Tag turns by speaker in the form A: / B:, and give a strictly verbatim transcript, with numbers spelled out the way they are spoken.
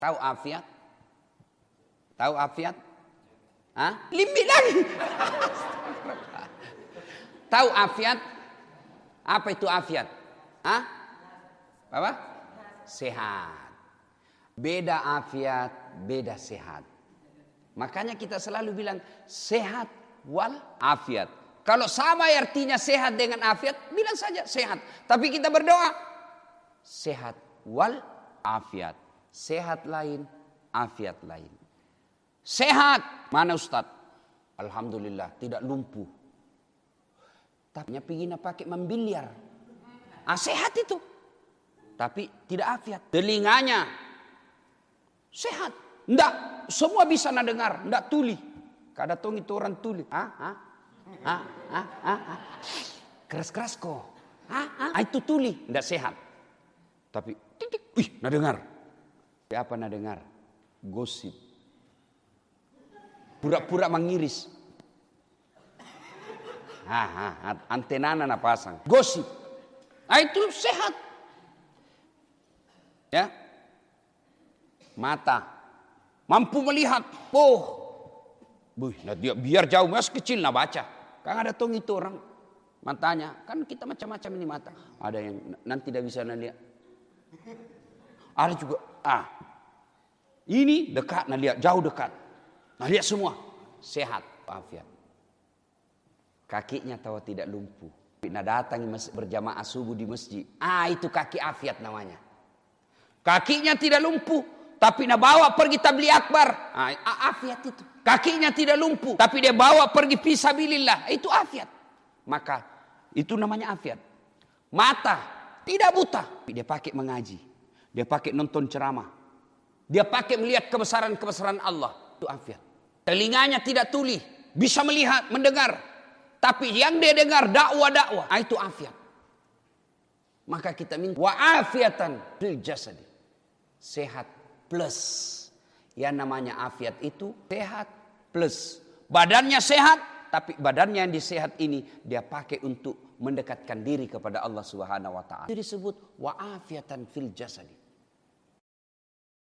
A: Tahu afiat? Tahu afiat? Hah? Limbi lagi. Tahu afiat? Apa itu afiat? Hah? Apa? Sehat. Beda afiat, beda sehat. Makanya kita selalu bilang sehat wal afiat. Kalau sama artinya sehat dengan afiat, bilang saja sehat. Tapi kita berdoa sehat wal afiat. Sehat lain, afiat lain. Sehat, mana Ustaz? Alhamdulillah, tidak lumpuh. Tapi pingin pakai membiliar. Ah, sehat itu. Tapi tidak afiat. Telinganya sehat. Enggak, semua bisa nak dengar, enggak tuli. Kada tong itu orang tuli. Ah, ah. Ah, ah, ah, ah. Keras-keras kok. Ah, ah. Itu tuli, enggak sehat. Tapi titik, wih, nak dengar. Apa nak dengar? Gosip. Pura-pura mengiris. Ah, ah, antena nak pasang. Gosip. Ah, itu sehat. Ya. Mata. Mampu melihat. Oh. Buh, nah dia biar jauh mas kecil nak baca. Kan ada tong itu orang matanya. Kan kita macam-macam ini mata. Ada yang nanti tidak bisa lihat. Ada juga ah. Ini dekat nak lihat, jauh dekat. Nah lihat semua sehat, afiat. Kakinya tahu tidak lumpuh. Nak datang berjamaah subuh di masjid. Ah itu kaki afiat namanya. Kakinya tidak lumpuh, tapi nak bawa pergi tabligh akbar. Ah, afiat itu. Kakinya tidak lumpuh, tapi dia bawa pergi fisabilillah. Itu afiat. Maka itu namanya afiat. Mata tidak buta, tapi dia pakai mengaji. Dia pakai nonton ceramah. Dia pakai melihat kebesaran-kebesaran Allah. Itu afiat. Telinganya tidak tuli, bisa melihat, mendengar. Tapi yang dia dengar dakwah-dakwah. Ah, itu afiat. Maka kita minta wa'afiatan fil jasadi. Sehat plus. Yang namanya afiat itu sehat plus. Badannya sehat, tapi badannya yang disehat ini dia pakai untuk mendekatkan diri kepada Allah Subhanahu wa taala. Itu disebut wa'afiatan fil jasadi.